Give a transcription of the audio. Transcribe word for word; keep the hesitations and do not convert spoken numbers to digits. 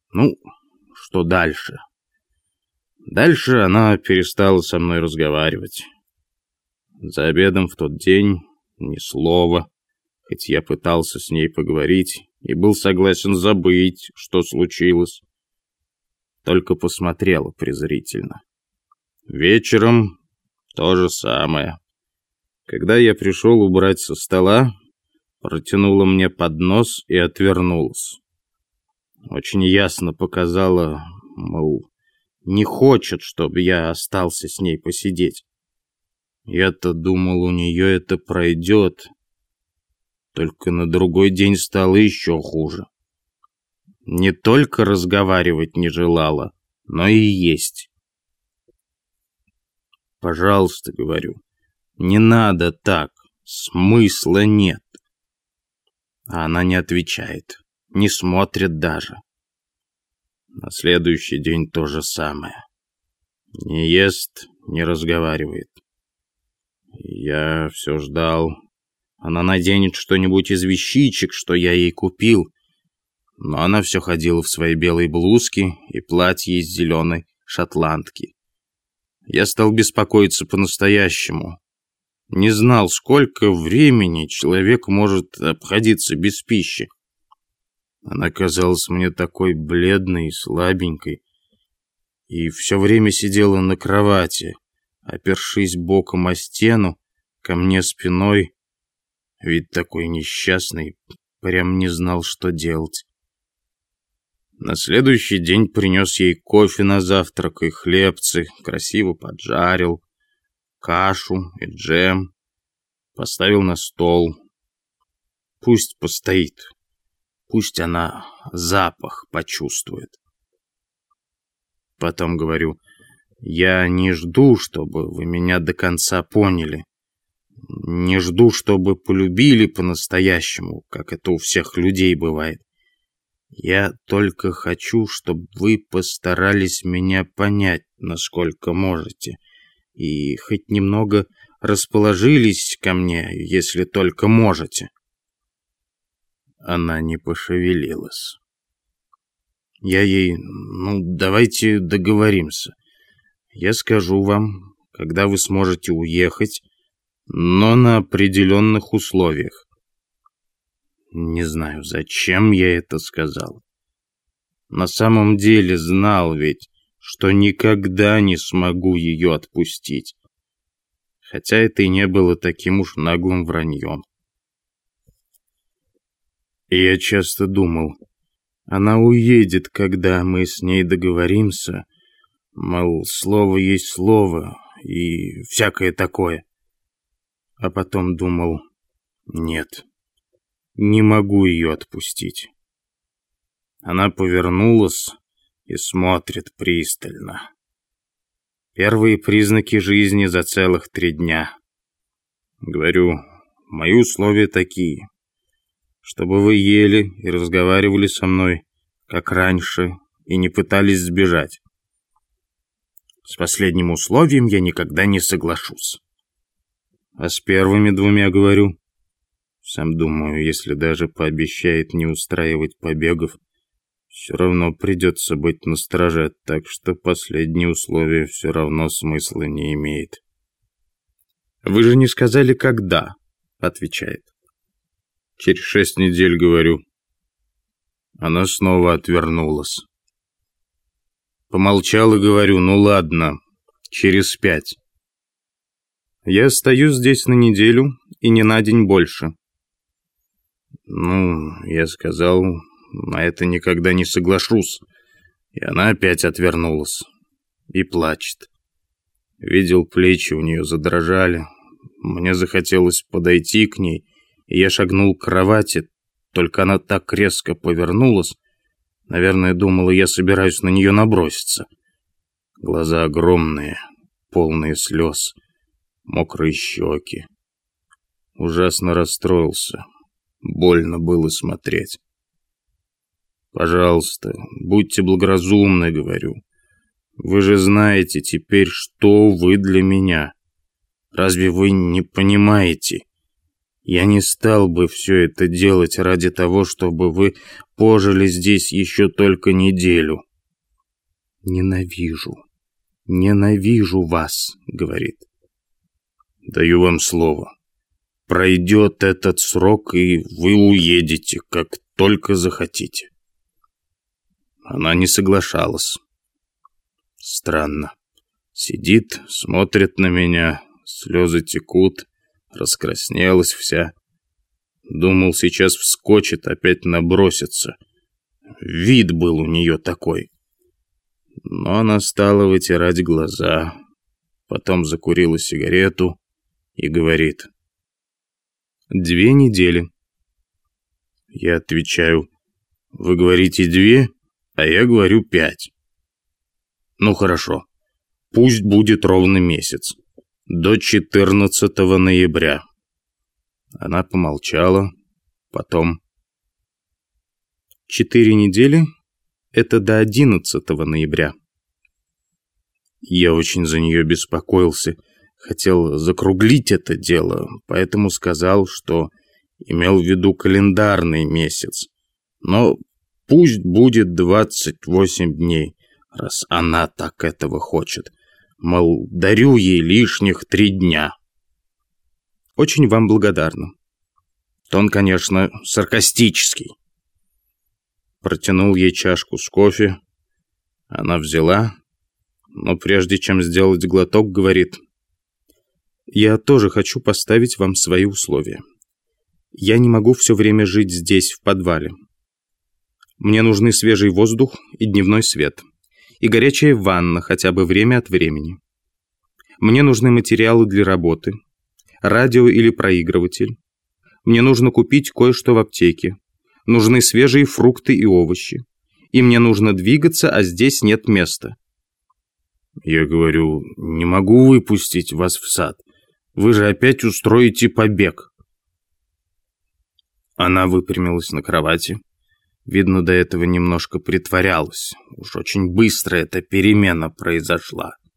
Ну, что дальше? Дальше она перестала со мной разговаривать. За обедом в тот день ни слова, хоть я пытался с ней поговорить и был согласен забыть, что случилось. Только посмотрела презрительно. Вечером то же самое. Когда я пришел убрать со стола, протянула мне поднос и отвернулась. Очень ясно показала, мол, не хочет, чтобы я остался с ней посидеть. Я-то думал, у нее это пройдет. Только на другой день стало еще хуже. Не только разговаривать не желала, но и есть. Пожалуйста, говорю, не надо так, смысла нет. А она не отвечает, не смотрит даже. На следующий день то же самое. Не ест, не разговаривает. Я все ждал. Она наденет что-нибудь из вещичек, что я ей купил. Но она все ходила в своей белой блузке и платье из зеленой шотландки. Я стал беспокоиться по-настоящему. Не знал, сколько времени человек может обходиться без пищи. Она казалась мне такой бледной и слабенькой, и все время сидела на кровати, опершись боком о стену, ко мне спиной. Вид такой несчастный, прям не знал, что делать. На следующий день принес ей кофе на завтрак и хлебцы, красиво поджарил, кашу и джем, поставил на стол. Пусть постоит, пусть она запах почувствует. Потом говорю, я не жду, чтобы вы меня до конца поняли. Не жду, чтобы полюбили по-настоящему, как это у всех людей бывает. Я только хочу, чтобы вы постарались меня понять, насколько можете, и хоть немного расположились ко мне, если только можете. Она не пошевелилась. Я ей, ну, давайте договоримся. Я скажу вам, когда вы сможете уехать, но на определенных условиях. Не знаю, зачем я это сказал. На самом деле знал ведь, что никогда не смогу ее отпустить. Хотя это и не было таким уж наглым враньем. И я часто думал, она уедет, когда мы с ней договоримся, мол, слово есть слово и всякое такое. А потом думал, нет, не могу ее отпустить. Она повернулась и смотрит пристально. Первые признаки жизни за целых три дня. Говорю, мои условия такие, чтобы вы ели и разговаривали со мной, как раньше, и не пытались сбежать. С последним условием я никогда не соглашусь. А с первыми двумя говорю, сам думаю, если даже пообещает не устраивать побегов, все равно придется быть настороже, так что последнее условие все равно смысла не имеет. «Вы же не сказали, когда?» — отвечает. «Через шесть недель, говорю». Она снова отвернулась. Помолчал и говорю, ну ладно, через пять. Я остаюсь здесь на неделю и не на день больше. Ну, я сказал, на это никогда не соглашусь. И она опять отвернулась. И плачет. Видел, плечи у нее задрожали. Мне захотелось подойти к ней, и я шагнул к кровати, только она так резко повернулась. Наверное, думала, я собираюсь на нее наброситься. Глаза огромные, полные слез, мокрые щеки. Ужасно расстроился. Больно было смотреть. Пожалуйста, будьте благоразумны, говорю. Вы же знаете теперь, что вы для меня. Разве вы не понимаете? Я не стал бы все это делать ради того, чтобы вы пожили здесь еще только неделю. Ненавижу, ненавижу вас, говорит. Даю вам слово. Пройдет этот срок, и вы уедете, как только захотите. Она не соглашалась. Странно. Сидит, смотрит на меня, слезы текут, раскраснелась вся. Думал, сейчас вскочит, опять набросится. Вид был у нее такой. Но она стала вытирать глаза, потом закурила сигарету и говорит: «Две недели». Я отвечаю: «Вы говорите две, а я говорю пять». «Ну хорошо, пусть будет ровно месяц, до четырнадцатого ноября». Она помолчала, потом: «Четыре недели — это до одиннадцатого ноября». Я очень за нее беспокоился, хотел закруглить это дело, поэтому сказал, что имел в виду календарный месяц. Но пусть будет двадцать восемь дней, раз она так этого хочет. Мол, дарю ей лишних три дня. Очень вам благодарна. Тон, конечно, саркастический. Протянул ей чашку с кофе. Она взяла, но прежде чем сделать глоток, говорит: «Я тоже хочу поставить вам свои условия. Я не могу все время жить здесь, в подвале. Мне нужны свежий воздух и дневной свет, и горячая ванна хотя бы время от времени. Мне нужны материалы для работы, радио или проигрыватель. Мне нужно купить кое-что в аптеке. Нужны свежие фрукты и овощи. И мне нужно двигаться, а здесь нет места». Я говорю: «Не могу выпустить вас в сад. Вы же опять устроите побег». Она выпрямилась на кровати. Видно, до этого немножко притворялась. Уж очень быстро эта перемена произошла.